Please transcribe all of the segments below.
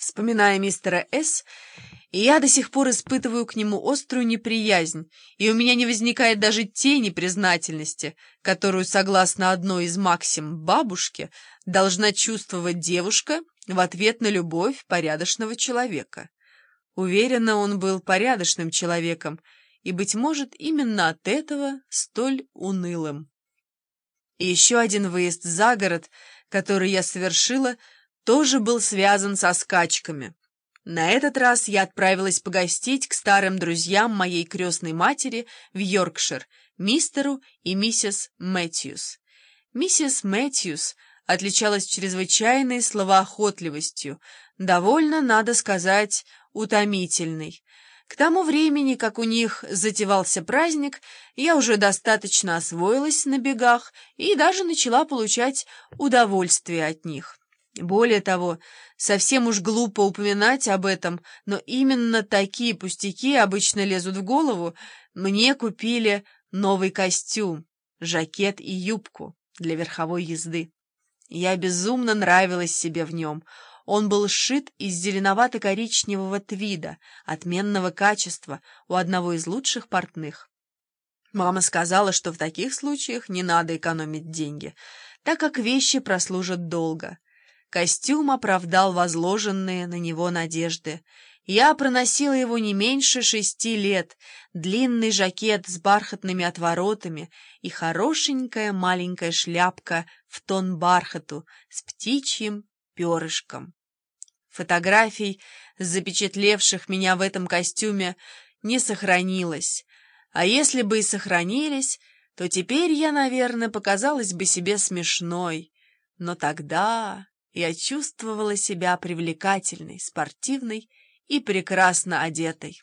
Вспоминая мистера С., я до сих пор испытываю к нему острую неприязнь, и у меня не возникает даже тени признательности, которую, согласно одной из максим бабушки, должна чувствовать девушка в ответ на любовь порядочного человека. Уверена, он был порядочным человеком, и, быть может, именно от этого столь унылым. И еще один выезд за город, который я совершила, тоже был связан со скачками. На этот раз я отправилась погостить к старым друзьям моей крестной матери в Йоркшир, мистеру и миссис Мэтьюс. Миссис Мэтьюс отличалась чрезвычайной словоохотливостью, довольно, надо сказать, утомительной. К тому времени, как у них затевался праздник, я уже достаточно освоилась на бегах и даже начала получать удовольствие от них. Более того, совсем уж глупо упоминать об этом, но именно такие пустяки обычно лезут в голову. Мне купили новый костюм, жакет и юбку для верховой езды. Я безумно нравилась себе в нем. Он был сшит из зеленовато-коричневого твида, отменного качества, у одного из лучших портных. Мама сказала, что в таких случаях не надо экономить деньги, так как вещи прослужат долго. Костюм оправдал возложенные на него надежды. Я проносила его не меньше 6 лет, длинный жакет с бархатными отворотами и хорошенькая маленькая шляпка в тон бархату с птичьим перышком. Фотографий, запечатлевших меня в этом костюме, не сохранилось, а если бы и сохранились, то теперь я, наверное, показалась бы себе смешной, но тогда я чувствовала себя привлекательной, спортивной и прекрасно одетой.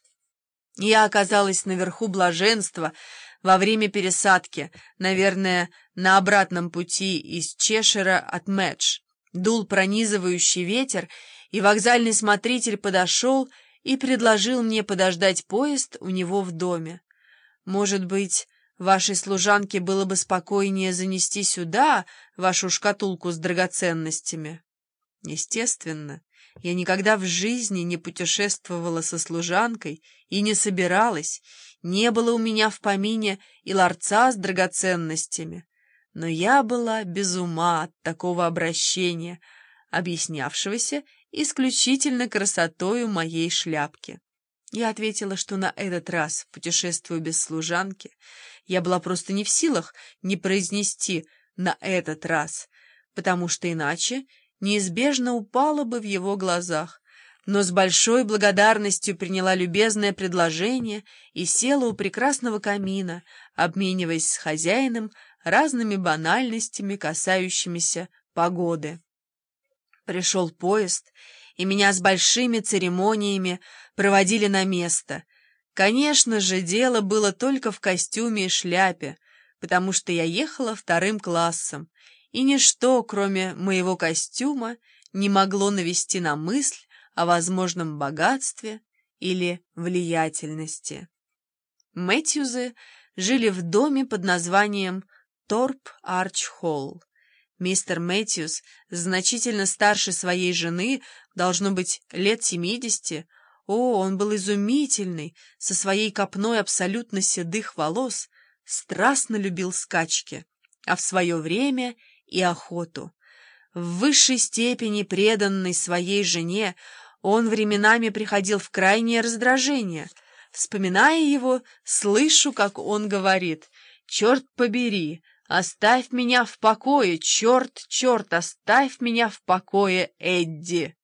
Я оказалась наверху блаженства во время пересадки, наверное, на обратном пути из Чешира от Мэдж. Дул пронизывающий ветер, и вокзальный смотритель подошел и предложил мне подождать поезд у него в доме. «Может быть, вашей служанке было бы спокойнее занести сюда вашу шкатулку с драгоценностями?» Естественно, я никогда в жизни не путешествовала со служанкой и не собиралась, не было у меня в помине и ларца с драгоценностями, но я была без ума от такого обращения, объяснявшегося исключительно красотою моей шляпки. Я ответила, что на этот раз путешествую без служанки. Я была просто не в силах не произнести «на этот раз», потому что иначе неизбежно упала бы в его глазах, но с большой благодарностью приняла любезное предложение и села у прекрасного камина, обмениваясь с хозяином разными банальностями, касающимися погоды. Пришел поезд, и меня с большими церемониями проводили на место. Конечно же, дело было только в костюме и шляпе, потому что я ехала вторым классом, и ничто, кроме моего костюма, не могло навести на мысль о возможном богатстве или влиятельности. Мэтьюзы жили в доме под названием Торп-Арч-Холл. Мистер Мэтьюс, значительно старше своей жены, должно быть лет 70. Он был изумительный, со своей копной абсолютно седых волос, страстно любил скачки, а в свое время и охоту. В высшей степени преданный своей жене, он временами приходил в крайнее раздражение. Вспоминая его, слышу, как он говорит: «Черт побери, оставь меня в покое, черт, черт, оставь меня в покое, Эдди!»